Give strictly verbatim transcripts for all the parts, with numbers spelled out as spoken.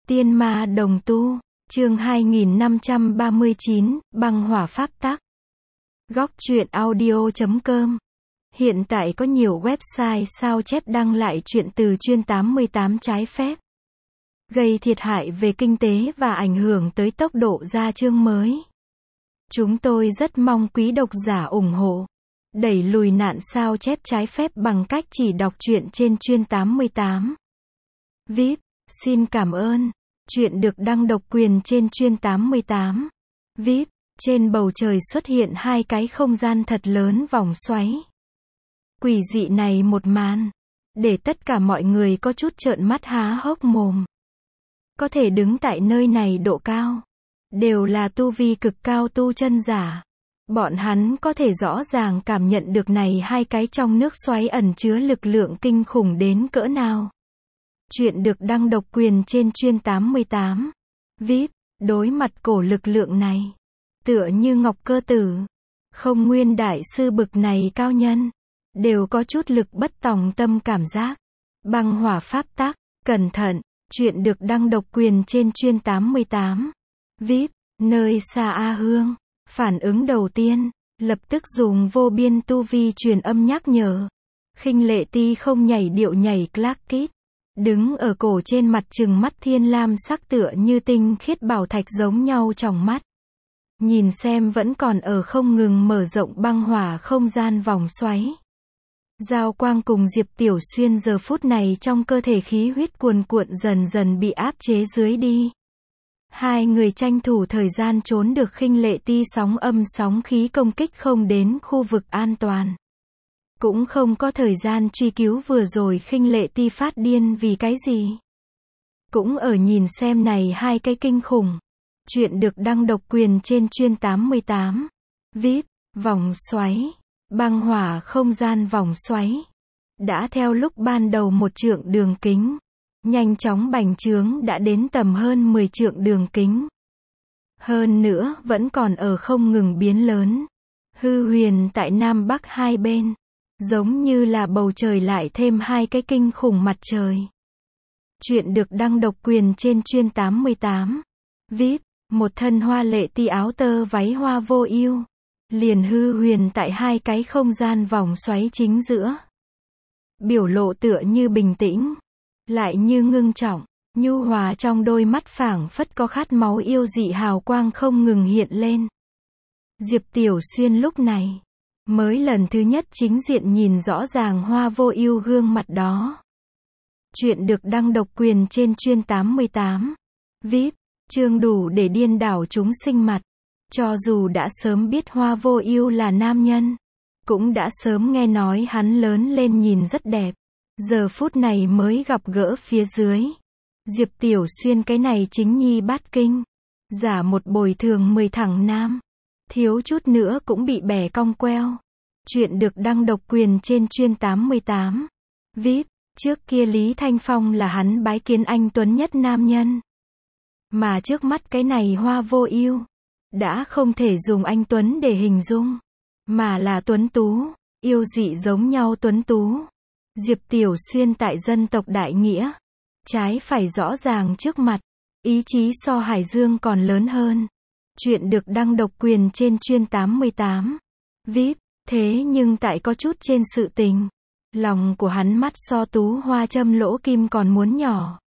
Tiên ma đồng tu, chương hai nghìn năm trăm ba mươi chín, băng hỏa pháp tắc. Góc truyện audio chấm com. Hiện tại có nhiều website sao chép đăng lại truyện từ chuyên tám mươi tám trái phép, gây thiệt hại về kinh tế và ảnh hưởng tới tốc độ ra chương mới. Chúng tôi rất mong quý độc giả ủng hộ, đẩy lùi nạn sao chép trái phép bằng cách chỉ đọc truyện trên chuyên tám mươi tám. vê i pê, xin cảm ơn. Truyện được đăng độc quyền trên chuyên tám mươi tám. vê i pê, trên bầu trời xuất hiện hai cái không gian thật lớn vòng xoáy. Quỷ dị này một màn, để tất cả mọi người có chút trợn mắt há hốc mồm. Có thể đứng tại nơi này độ cao, đều là tu vi cực cao tu chân giả. Bọn hắn có thể rõ ràng cảm nhận được này hai cái trong nước xoáy ẩn chứa lực lượng kinh khủng đến cỡ nào. Chuyện được đăng độc quyền trên chuyên tám mươi tám. vê i pê, đối mặt cổ lực lượng này, tựa như Ngọc Cơ Tử, Không Nguyên Đại Sư bực này cao nhân, đều có chút lực bất tòng tâm cảm giác. Băng hỏa pháp tắc, cẩn thận, chuyện được đăng độc quyền trên chuyên tám mươi tám. vê i pê, nơi xa A Hương, phản ứng đầu tiên, lập tức dùng vô biên tu vi truyền âm nhắc nhở. Khinh Lệ Ti không nhảy điệu nhảy Clark Kid, đứng ở cổ trên mặt trừng mắt thiên lam sắc tựa như tinh khiết bảo thạch giống nhau tròng mắt. Nhìn xem vẫn còn ở không ngừng mở rộng băng hỏa không gian vòng xoáy. Giao Quang cùng Diệp Tiểu Xuyên giờ phút này trong cơ thể khí huyết cuồn cuộn dần dần bị áp chế dưới đi. Hai người tranh thủ thời gian trốn được Khinh Lệ Ti sóng âm sóng khí công kích không đến khu vực an toàn. Cũng không có thời gian truy cứu vừa rồi Khinh Lệ Ti phát điên vì cái gì. Cũng ở nhìn xem này hai cái kinh khủng. Chuyện được đăng độc quyền trên chuyên tám mươi tám. vê i pê, vòng xoáy, băng hỏa không gian vòng xoáy. Đã theo lúc ban đầu một trượng đường kính, nhanh chóng bành trướng đã đến tầm hơn mười trượng đường kính. Hơn nữa vẫn còn ở không ngừng biến lớn. Hư huyền tại Nam Bắc hai bên, giống như là bầu trời lại thêm hai cái kinh khủng mặt trời. Chuyện được đăng độc quyền trên chuyên tám mươi tám. vê i pê, một thân hoa lệ ti áo tơ váy hoa vô ưu, liền hư huyền tại hai cái không gian vòng xoáy chính giữa. Biểu lộ tựa như bình tĩnh, lại như ngưng trọng, nhu hòa trong đôi mắt phảng phất có khát máu yêu dị hào quang không ngừng hiện lên. Diệp Tiểu Xuyên lúc này mới lần thứ nhất chính diện nhìn rõ ràng hoa vô ưu gương mặt đó. Chuyện được đăng độc quyền trên chuyên tám mươi tám. vê i pê, chương đủ để điên đảo chúng sinh mặt. Cho dù đã sớm biết hoa vô ưu là nam nhân, cũng đã sớm nghe nói hắn lớn lên nhìn rất đẹp. Giờ phút này mới gặp gỡ phía dưới. Diệp Tiểu Xuyên cái này chính nhi bát kinh. Giả một bồi thường mười thẳng nam. Thiếu chút nữa cũng bị bẻ cong queo. Chuyện được đăng độc quyền trên chuyên tám mươi tám. vê i pê, trước kia Lý Thanh Phong là hắn bái kiến anh tuấn nhất nam nhân. Mà trước mắt cái này hoa vô ưu, đã không thể dùng anh tuấn để hình dung, mà là tuấn tú, yêu dị giống nhau tuấn tú. Diệp Tiểu Xuyên tại dân tộc đại nghĩa, trái phải rõ ràng trước mặt, ý chí so Hải Dương còn lớn hơn. Chuyện được đăng độc quyền trên chuyên tám mươi tám. vê i pê, thế nhưng tại có chút trên sự tình, lòng của hắn mắt so tú hoa châm lỗ kim còn muốn nhỏ.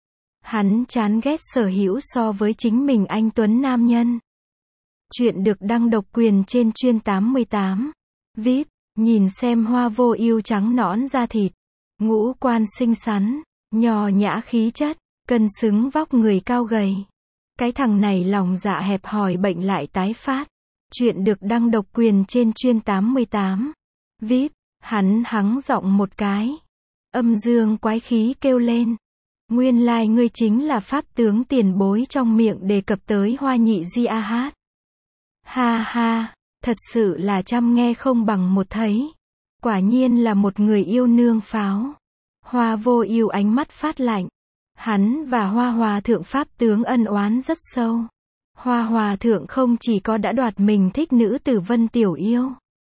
Hắn chán ghét sở hữu so với chính mình anh tuấn nam nhân. Chuyện được đăng độc quyền trên chuyên tám mươi tám. vê i pê, nhìn xem hoa vô ưu trắng nõn da thịt, ngũ quan xinh xắn, nho nhã khí chất, cân xứng vóc người cao gầy. Cái thằng này lòng dạ hẹp hòi bệnh lại tái phát. Chuyện được đăng độc quyền trên chuyên tám mươi tám. vê i pê, hắn hắng giọng một cái, âm dương quái khí kêu lên. Nguyên lai ngươi chính là pháp tướng tiền bối trong miệng đề cập tới Hoa Nhị Di A Hát. Ha ha, thật sự là trăm nghe không bằng một thấy. Quả nhiên là một người yêu nương pháo. Hoa vô ưu ánh mắt phát lạnh. Hắn và Hoa Hòa Thượng pháp tướng ân oán rất sâu. Hoa Hòa Thượng không chỉ có đã đoạt mình thích nữ tử Vân Tiểu Yêu,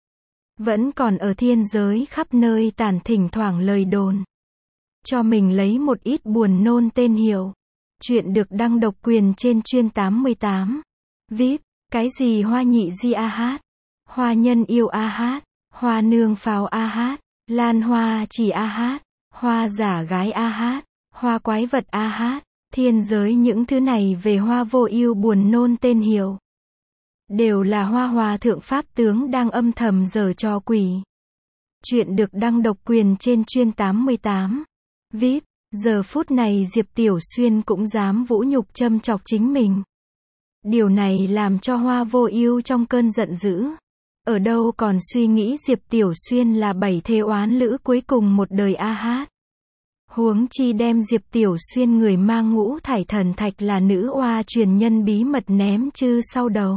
vẫn còn ở thiên giới khắp nơi tản thỉnh thoảng lời đồn, cho mình lấy một ít buồn nôn tên hiệu. Chuyện được đăng độc quyền trên chuyên tám mươi tám. vê i pê, cái gì hoa nhị di a hát, hoa nhân yêu a hát, hoa nương pháo a hát, lan hoa chỉ a hát, hoa giả gái a hát, hoa quái vật a hát, thiên giới những thứ này về hoa vô ưu buồn nôn tên hiệu. Đều là hoa hòa thượng pháp tướng đang âm thầm giở trò quỷ. Chuyện được đăng độc quyền trên chuyên tám mươi tám. vê i pê, giờ phút này Diệp Tiểu Xuyên cũng dám vũ nhục châm chọc chính mình. Điều này làm cho hoa vô ưu trong cơn giận dữ. Ở đâu còn suy nghĩ Diệp Tiểu Xuyên là bảy thế oán lữ cuối cùng một đời a hát. Huống chi đem Diệp Tiểu Xuyên người mang ngũ thải thần thạch là nữ oa truyền nhân bí mật ném chư sau đầu.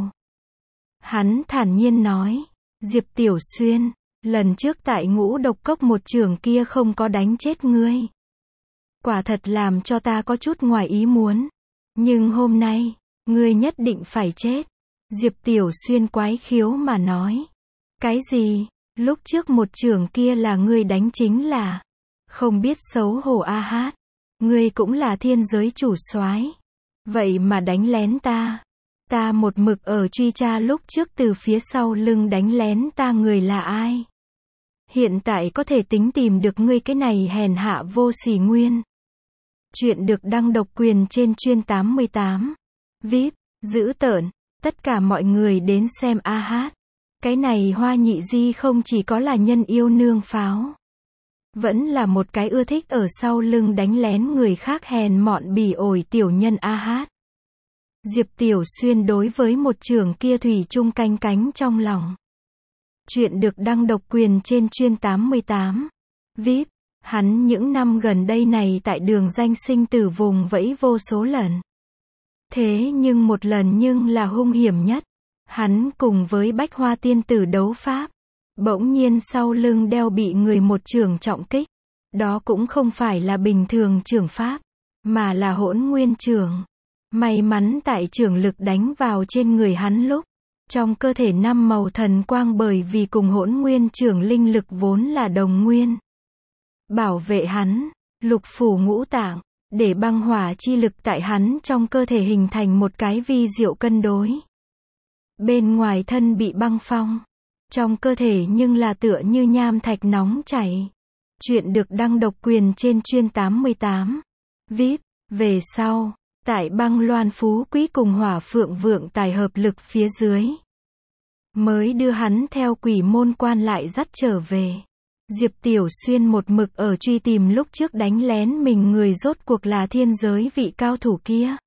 Hắn thản nhiên nói, Diệp Tiểu Xuyên, lần trước tại ngũ độc cốc một trường kia không có đánh chết ngươi. Quả thật làm cho ta có chút ngoài ý muốn. Nhưng hôm nay, ngươi nhất định phải chết. Diệp Tiểu Xuyên quái khiếu mà nói. Cái gì? Lúc trước một trường kia là ngươi đánh chính là. Không biết xấu hổ a hát. Ngươi cũng là thiên giới chủ soái. Vậy mà đánh lén ta. Ta một mực ở truy tra lúc trước từ phía sau lưng đánh lén ta người là ai. Hiện tại có thể tính tìm được ngươi cái này hèn hạ vô sỉ nguyên. Chuyện được đăng độc quyền trên chuyên tám mươi tám. vê i pê, dữ tợn, tất cả mọi người đến xem a hát. Cái này hoa nhị di không chỉ có là nhân yêu nương pháo. Vẫn là một cái ưa thích ở sau lưng đánh lén người khác hèn mọn bỉ ổi tiểu nhân a hát. Diệp Tiểu Xuyên đối với một trường kia thủy chung canh cánh trong lòng. Chuyện được đăng độc quyền trên chuyên tám mươi tám. vê i pê, hắn những năm gần đây này tại đường danh sinh tử vùng vẫy vô số lần. Thế nhưng một lần nhưng là hung hiểm nhất. Hắn cùng với Bách Hoa tiên tử đấu pháp. Bỗng nhiên sau lưng đeo bị người một trường trọng kích. Đó cũng không phải là bình thường trường pháp, mà là hỗn nguyên trường. May mắn tại trường lực đánh vào trên người hắn lúc. Trong cơ thể năm màu thần quang bởi vì cùng hỗn nguyên trường linh lực vốn là đồng nguyên. Bảo vệ hắn, lục phủ ngũ tạng, để băng hỏa chi lực tại hắn trong cơ thể hình thành một cái vi diệu cân đối. Bên ngoài thân bị băng phong, trong cơ thể nhưng là tựa như nham thạch nóng chảy. Chuyện được đăng độc quyền trên chuyên tám mươi tám. vê i pê, về sau, tại băng loan phú quý cùng hỏa phượng vượng tài hợp lực phía dưới. Mới đưa hắn theo quỷ môn quan lại dắt trở về. Diệp Tiểu Xuyên một mực ở truy tìm lúc trước đánh lén mình người rốt cuộc là thiên giới vị cao thủ kia.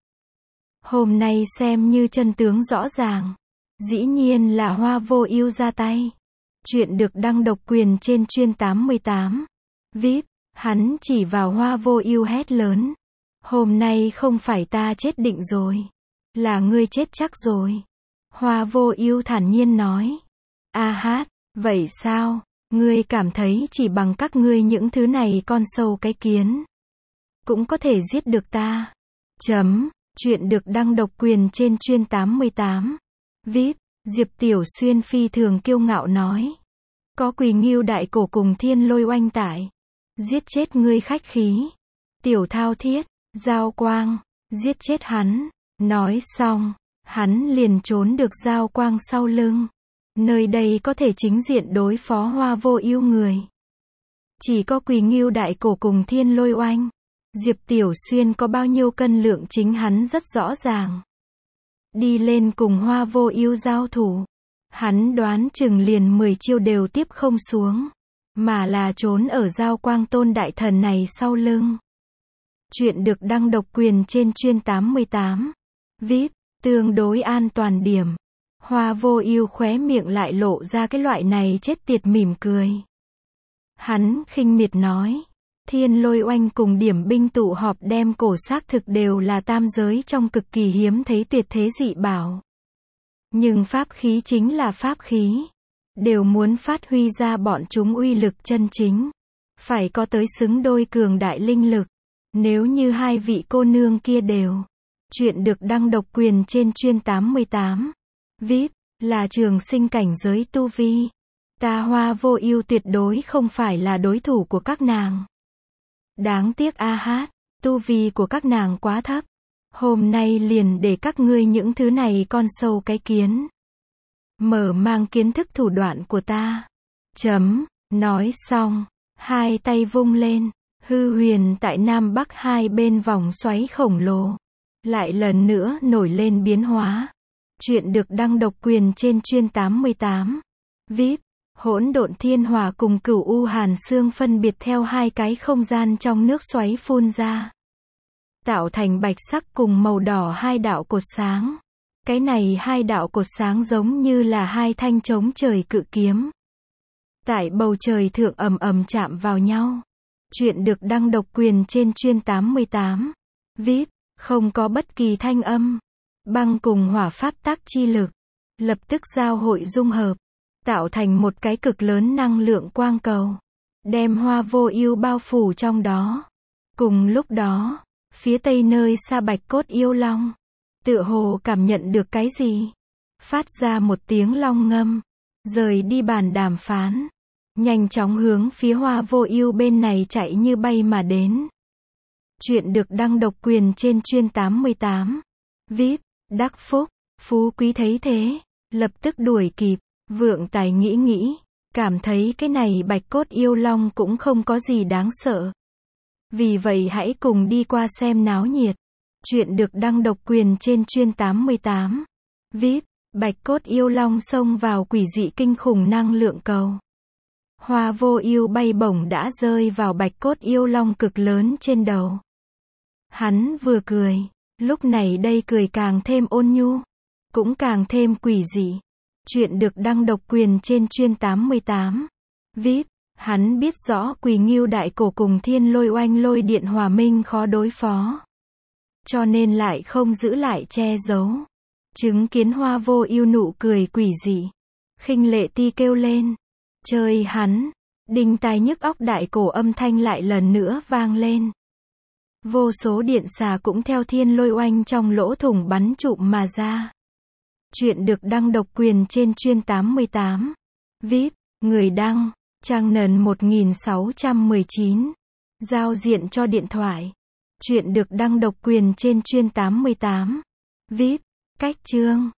Hôm nay xem như chân tướng rõ ràng. Dĩ nhiên là hoa vô ưu ra tay. Chuyện được đăng độc quyền trên chuyên tám mươi tám. vê i pê, hắn chỉ vào hoa vô ưu hét lớn. Hôm nay không phải ta chết định rồi. Là ngươi chết chắc rồi. Hoa vô ưu thản nhiên nói. A hát, vậy sao? Ngươi cảm thấy chỉ bằng các ngươi những thứ này con sâu cái kiến. Cũng có thể giết được ta. Chấm, chuyện được đăng độc quyền trên chuyên tám mươi tám. vê i pê, Diệp Tiểu Xuyên phi thường kiêu ngạo nói. Có Quỳ Ngưu đại cổ cùng thiên lôi oanh tại. Giết chết ngươi khách khí. Tiểu thao thiết, Giao Quang, giết chết hắn. Nói xong, hắn liền trốn được Giao Quang sau lưng. Nơi đây có thể chính diện đối phó hoa vô ưu người. Chỉ có Quỳ Ngưu đại cổ cùng thiên lôi oanh. Diệp Tiểu Xuyên có bao nhiêu cân lượng chính hắn rất rõ ràng. Đi lên cùng hoa vô ưu giao thủ. Hắn đoán chừng liền mười chiêu đều tiếp không xuống. Mà là trốn ở Giao Quang tôn đại thần này sau lưng. Chuyện được đăng độc quyền trên chuyên tám mươi tám. vê i pê, tương đối an toàn điểm. Hoa vô ưu khóe miệng lại lộ ra cái loại này chết tiệt mỉm cười. Hắn khinh miệt nói. Thiên lôi oanh cùng điểm binh tụ họp đem cổ xác thực đều là tam giới trong cực kỳ hiếm thấy tuyệt thế dị bảo. Nhưng pháp khí chính là pháp khí. Đều muốn phát huy ra bọn chúng uy lực chân chính. Phải có tới xứng đôi cường đại linh lực. Nếu như hai vị cô nương kia đều. Chuyện được đăng độc quyền trên chuyên tám mươi tám. vê i pê, là trường sinh cảnh giới tu vi. Ta hoa vô ưu tuyệt đối không phải là đối thủ của các nàng. Đáng tiếc a hát, tu vi của các nàng quá thấp. Hôm nay liền để các ngươi những thứ này con sâu cái kiến. Mở mang kiến thức thủ đoạn của ta. Chấm, nói xong, hai tay vung lên, hư huyền tại Nam Bắc hai bên vòng xoáy khổng lồ. Lại lần nữa nổi lên biến hóa. Chuyện được đăng độc quyền trên chuyên tám mươi tám. vê i pê, Hỗn độn thiên hỏa cùng Cửu U hàn xương phân biệt theo hai cái không gian trong nước xoáy phun ra. Tạo thành bạch sắc cùng màu đỏ hai đạo cột sáng. Cái này hai đạo cột sáng giống như là hai thanh chống trời cự kiếm. Tại bầu trời thượng ầm ầm chạm vào nhau. Chuyện được đăng độc quyền trên chuyên tám mươi tám. vê i pê, không có bất kỳ thanh âm. Băng cùng hỏa pháp tắc chi lực. Lập tức giao hội dung hợp. Tạo thành một cái cực lớn năng lượng quang cầu. Đem Hoa Vô Ưu bao phủ trong đó. Cùng lúc đó, phía tây nơi xa Bạch Cốt Yêu Long. Tựa hồ cảm nhận được cái gì. Phát ra một tiếng long ngâm. Rời đi bàn đàm phán. Nhanh chóng hướng phía Hoa Vô Ưu bên này chạy như bay mà đến. Chuyện được đăng độc quyền trên chuyên tám mươi tám. vê i pê, đắc phúc, phú quý thấy thế. Lập tức đuổi kịp. Vượng Tài nghĩ nghĩ. Cảm thấy cái này Bạch Cốt Yêu Long cũng không có gì đáng sợ. Vì vậy hãy cùng đi qua xem náo nhiệt. Chuyện được đăng độc quyền trên chuyên tám mươi tám. vê i pê, Bạch Cốt Yêu Long xông vào quỷ dị kinh khủng năng lượng cầu. Hoa Vô Ưu bay bổng đã rơi vào Bạch Cốt Yêu Long cực lớn trên đầu. Hắn vừa cười, lúc này đây cười càng thêm ôn nhu, cũng càng thêm quỷ dị. Chuyện được đăng độc quyền trên chuyên tám mươi tám. vê i pê, hắn biết rõ Quỳ Ngưu Đại Cổ cùng Thiên Lôi Oanh Lôi Điện Hòa Minh khó đối phó. Cho nên lại không giữ lại che giấu. Chứng kiến Hoa Vô Ưu nụ cười quỷ dị. Khinh Lệ Ti kêu lên. Chơi hắn. Đinh tai nhức óc đại cổ âm thanh lại lần nữa vang lên. Vô số điện xà cũng theo Thiên Lôi Oanh trong lỗ thủng bắn trụm mà ra. Chuyện được đăng độc quyền trên chuyên tám mươi tám. vê i pê, người đăng, trang nền một nghìn sáu trăm mười chín. Giao diện cho điện thoại. Chuyện được đăng độc quyền trên chuyên tám mươi tám. vê i pê, cách chương.